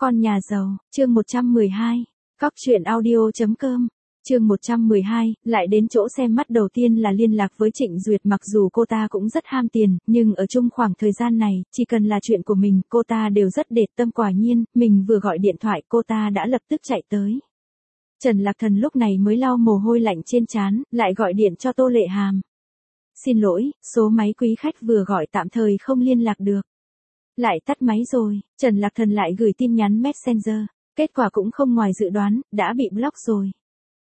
Con nhà giàu, chương 112, Cóc truyện audio.com, chương 112, lại đến chỗ xem mắt đầu tiên là liên lạc với Trịnh Duyệt. Mặc dù cô ta cũng rất ham tiền, nhưng ở chung khoảng thời gian này, chỉ cần là chuyện của mình, cô ta đều rất để tâm. Quả nhiên, mình vừa gọi điện thoại cô ta đã lập tức chạy tới. Trần Lạc Thần lúc này mới lau mồ hôi lạnh trên trán, lại gọi điện cho Tô Lệ Hàm. Xin lỗi, số máy quý khách vừa gọi tạm thời không liên lạc được. Lại tắt máy rồi, Trần Lạc Thần lại gửi tin nhắn Messenger, kết quả cũng không ngoài dự đoán, đã bị block rồi.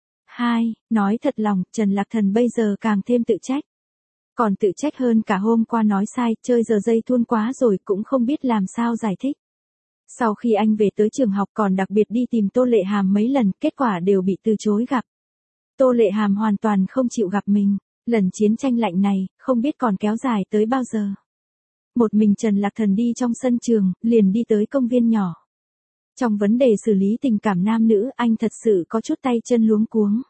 Nói thật lòng, Trần Lạc Thần bây giờ càng thêm tự trách. Còn tự trách hơn cả hôm qua nói sai, chơi giờ dây thuôn quá rồi cũng không biết làm sao giải thích. Sau khi anh về tới trường học còn đặc biệt đi tìm Tô Lệ Hàm mấy lần, kết quả đều bị từ chối gặp. Tô Lệ Hàm hoàn toàn không chịu gặp mình, lần chiến tranh lạnh này, không biết còn kéo dài tới bao giờ. Một mình Trần Lạc Thần đi trong sân trường, liền đi tới công viên nhỏ. Trong vấn đề xử lý tình cảm nam nữ, anh thật sự có chút tay chân luống cuống.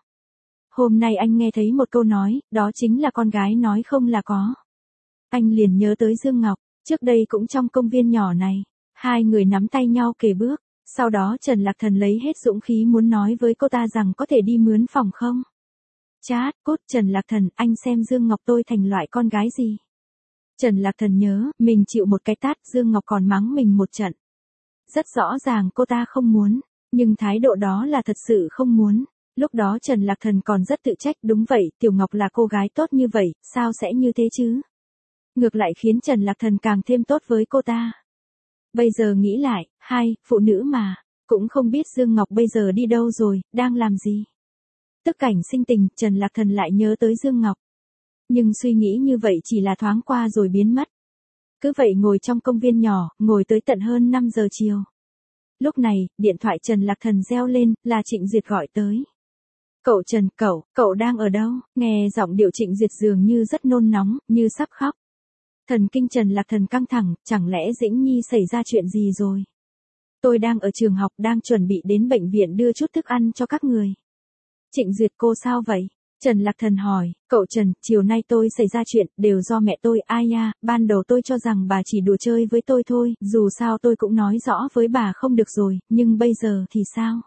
Hôm nay anh nghe thấy một câu nói, đó chính là con gái nói không là có. Anh liền nhớ tới Dương Ngọc, trước đây cũng trong công viên nhỏ này, hai người nắm tay nhau kề bước, sau đó Trần Lạc Thần lấy hết dũng khí muốn nói với cô ta rằng có thể đi mướn phòng không. Chát, cốt Trần Lạc Thần, anh xem Dương Ngọc tôi thành loại con gái gì. Trần Lạc Thần nhớ, mình chịu một cái tát, Dương Ngọc còn mắng mình một trận. Rất rõ ràng cô ta không muốn, nhưng thái độ đó là thật sự không muốn. Lúc đó Trần Lạc Thần còn rất tự trách, đúng vậy, Tiểu Ngọc là cô gái tốt như vậy, sao sẽ như thế chứ? Ngược lại khiến Trần Lạc Thần càng thêm tốt với cô ta. Bây giờ nghĩ lại, phụ nữ mà, cũng không biết Dương Ngọc bây giờ đi đâu rồi, đang làm gì. Tức cảnh sinh tình, Trần Lạc Thần lại nhớ tới Dương Ngọc. Nhưng suy nghĩ như vậy chỉ là thoáng qua rồi biến mất. Cứ vậy ngồi trong công viên nhỏ, ngồi tới tận hơn 5 giờ chiều. Lúc này, điện thoại Trần Lạc Thần reo lên, là Trịnh Duyệt gọi tới. Cậu Trần, cậu đang ở đâu? Nghe giọng điệu Trịnh Duyệt dường như rất nôn nóng, như sắp khóc. Thần kinh Trần Lạc Thần căng thẳng, chẳng lẽ Dĩnh Nhi xảy ra chuyện gì rồi? Tôi đang ở trường học, đang chuẩn bị đến bệnh viện đưa chút thức ăn cho các người. Trịnh Duyệt, cô sao vậy? Trần Lạc Thần hỏi, cậu Trần, chiều nay tôi xảy ra chuyện, đều do mẹ tôi. Ai nha, ban đầu tôi cho rằng bà chỉ đùa chơi với tôi thôi, dù sao tôi cũng nói rõ với bà không được rồi, nhưng bây giờ thì sao?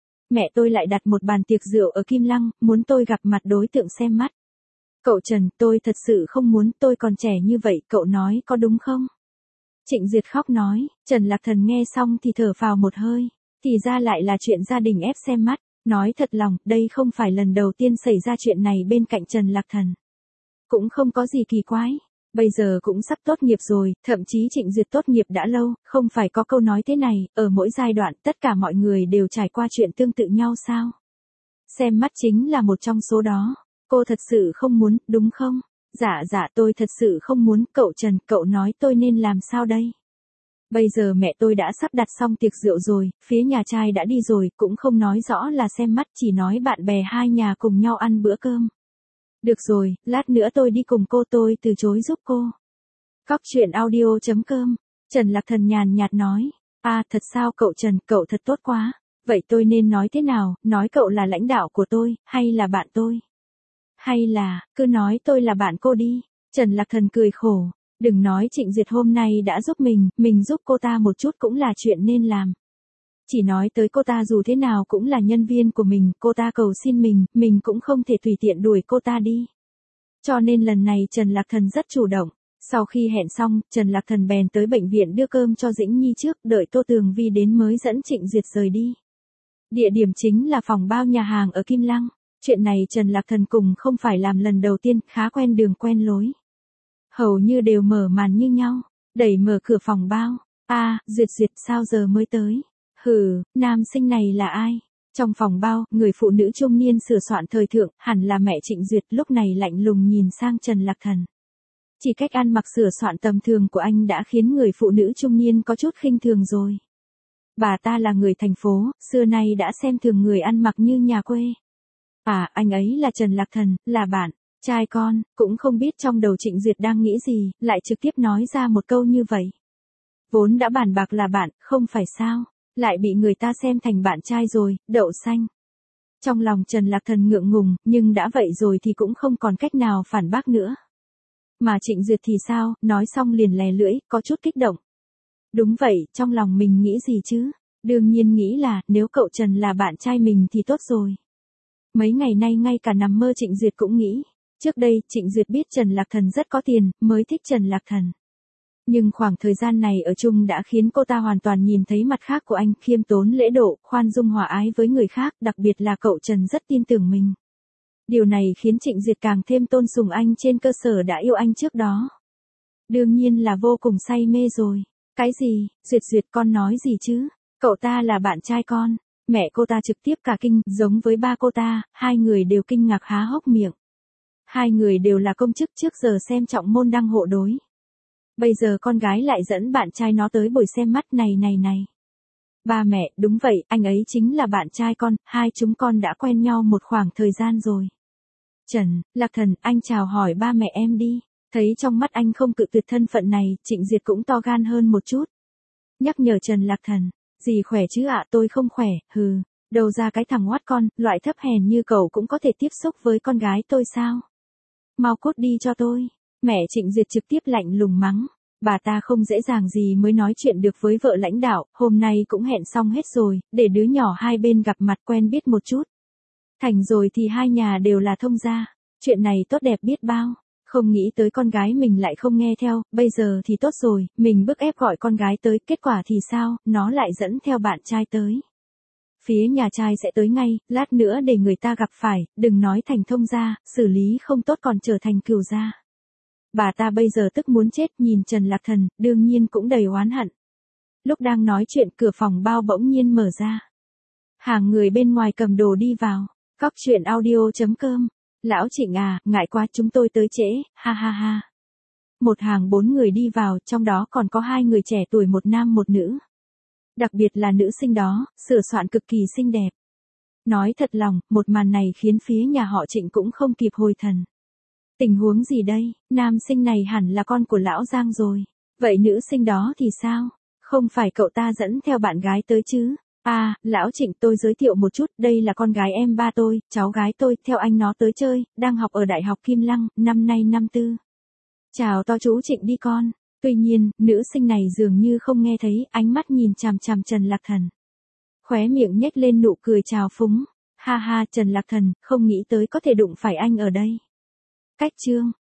Mẹ tôi lại đặt một bàn tiệc rượu ở Kim Lăng, muốn tôi gặp mặt đối tượng xem mắt. Cậu Trần, tôi thật sự không muốn, tôi còn trẻ như vậy, cậu nói có đúng không? Trịnh Duyệt khóc nói, Trần Lạc Thần nghe xong thì thở phào một hơi, thì ra lại là chuyện gia đình ép xem mắt. Nói thật lòng, đây không phải lần đầu tiên xảy ra chuyện này bên cạnh Trần Lạc Thần. Cũng không có gì kỳ quái. Bây giờ cũng sắp tốt nghiệp rồi, thậm chí Trịnh Duyệt tốt nghiệp đã lâu, không phải có câu nói thế này, ở mỗi giai đoạn tất cả mọi người đều trải qua chuyện tương tự nhau sao? Xem mắt chính là một trong số đó. Cô thật sự không muốn, đúng không? Dạ tôi thật sự không muốn. Cậu Trần, cậu nói tôi nên làm sao đây? Bây giờ mẹ tôi đã sắp đặt xong tiệc rượu rồi, phía nhà trai đã đi rồi, cũng không nói rõ là xem mắt, chỉ nói bạn bè hai nhà cùng nhau ăn bữa cơm. Được rồi, lát nữa tôi đi cùng cô, tôi từ chối giúp cô. Cóc truyện audio.com, Trần Lạc Thần nhàn nhạt nói, thật sao cậu Trần, cậu thật tốt quá. Vậy tôi nên nói thế nào, nói cậu là lãnh đạo của tôi, hay là bạn tôi? Hay là, cứ nói tôi là bạn cô đi. Trần Lạc Thần cười khổ. Đừng nói Trịnh Duyệt hôm nay đã giúp mình giúp cô ta một chút cũng là chuyện nên làm. Chỉ nói tới cô ta dù thế nào cũng là nhân viên của mình, cô ta cầu xin mình cũng không thể tùy tiện đuổi cô ta đi. Cho nên lần này Trần Lạc Thần rất chủ động. Sau khi hẹn xong, Trần Lạc Thần bèn tới bệnh viện đưa cơm cho Dĩnh Nhi trước, đợi Tô Tường Vi đến mới dẫn Trịnh Duyệt rời đi. Địa điểm chính là phòng bao nhà hàng ở Kim Lăng. Chuyện này Trần Lạc Thần cùng không phải làm lần đầu tiên, khá quen đường quen lối. Hầu như đều mở màn như nhau, đẩy mở cửa phòng bao. Duyệt sao giờ mới tới? Nam sinh này là ai? Trong phòng bao, người phụ nữ trung niên sửa soạn thời thượng, hẳn là mẹ Trịnh Duyệt, lúc này lạnh lùng nhìn sang Trần Lạc Thần. Chỉ cách ăn mặc sửa soạn tầm thường của anh đã khiến người phụ nữ trung niên có chút khinh thường rồi. Bà ta là người thành phố, xưa nay đã xem thường người ăn mặc như nhà quê. Anh ấy là Trần Lạc Thần, là bạn trai con, cũng không biết trong đầu Trịnh Duyệt đang nghĩ gì, lại trực tiếp nói ra một câu như vậy. Vốn đã bàn bạc là bạn, không phải sao, lại bị người ta xem thành bạn trai rồi, đậu xanh. Trong lòng Trần Lạc Thần ngượng ngùng, nhưng đã vậy rồi thì cũng không còn cách nào phản bác nữa. Mà Trịnh Duyệt thì sao, nói xong liền lè lưỡi, có chút kích động. Đúng vậy, trong lòng mình nghĩ gì chứ? Đương nhiên nghĩ là, nếu cậu Trần là bạn trai mình thì tốt rồi. Mấy ngày nay ngay cả nằm mơ Trịnh Duyệt cũng nghĩ. Trước đây, Trịnh Duyệt biết Trần Lạc Thần rất có tiền, mới thích Trần Lạc Thần. Nhưng khoảng thời gian này ở chung đã khiến cô ta hoàn toàn nhìn thấy mặt khác của anh, khiêm tốn lễ độ, khoan dung hòa ái với người khác, đặc biệt là cậu Trần rất tin tưởng mình. Điều này khiến Trịnh Duyệt càng thêm tôn sùng anh trên cơ sở đã yêu anh trước đó. Đương nhiên là vô cùng say mê rồi. Cái gì, Duyệt con nói gì chứ? Cậu ta là bạn trai con. Mẹ cô ta trực tiếp cả kinh, giống với ba cô ta, hai người đều kinh ngạc há hốc miệng. Hai người đều là công chức trước giờ xem trọng môn đăng hộ đối. Bây giờ con gái lại dẫn bạn trai nó tới buổi xem mắt này. Ba mẹ, đúng vậy, anh ấy chính là bạn trai con, hai chúng con đã quen nhau một khoảng thời gian rồi. Trần Lạc Thần, anh chào hỏi ba mẹ em đi. Thấy trong mắt anh không cự tuyệt thân phận này, Trịnh Duyệt cũng to gan hơn một chút. Nhắc nhở Trần Lạc Thần, dì khỏe chứ ạ? Tôi không khỏe, hừ. Đâu ra cái thằng oát con, loại thấp hèn như cậu cũng có thể tiếp xúc với con gái tôi sao? Mau cút đi cho tôi. Mẹ Trịnh Duyệt trực tiếp lạnh lùng mắng. Bà ta không dễ dàng gì mới nói chuyện được với vợ lãnh đạo, hôm nay cũng hẹn xong hết rồi, để đứa nhỏ hai bên gặp mặt quen biết một chút. Thành rồi thì hai nhà đều là thông gia. Chuyện này tốt đẹp biết bao. Không nghĩ tới con gái mình lại không nghe theo, bây giờ thì tốt rồi, mình bức ép gọi con gái tới, kết quả thì sao, nó lại dẫn theo bạn trai tới. Phía nhà trai sẽ tới ngay, lát nữa để người ta gặp phải, đừng nói thành thông gia, xử lý không tốt còn trở thành cừu gia. Bà ta bây giờ tức muốn chết, nhìn Trần Lạc Thần, đương nhiên cũng đầy oán hận. Lúc đang nói chuyện, cửa phòng bao bỗng nhiên mở ra. Hàng người bên ngoài cầm đồ đi vào. Cóc truyện audio.com. Lão Trịnh à, ngại quá chúng tôi tới trễ, ha ha ha. Một hàng 4 người đi vào, trong đó còn có 2 người trẻ tuổi, một nam một nữ. Đặc biệt là nữ sinh đó, sửa soạn cực kỳ xinh đẹp. Nói thật lòng, một màn này khiến phía nhà họ Trịnh cũng không kịp hồi thần. Tình huống gì đây, nam sinh này hẳn là con của lão Giang rồi. Vậy nữ sinh đó thì sao? Không phải cậu ta dẫn theo bạn gái tới chứ? À, lão Trịnh, tôi giới thiệu một chút, đây là con gái em ba tôi, cháu gái tôi, theo anh nó tới chơi, đang học ở Đại học Kim Lăng, năm nay năm tư. Chào to chú Trịnh đi con. Tuy nhiên, nữ sinh này dường như không nghe thấy, ánh mắt nhìn chằm chằm Trần Lạc Thần. Khóe miệng nhếch lên nụ cười trào phúng. Ha ha, Trần Lạc Thần, không nghĩ tới có thể đụng phải anh ở đây. Cách chương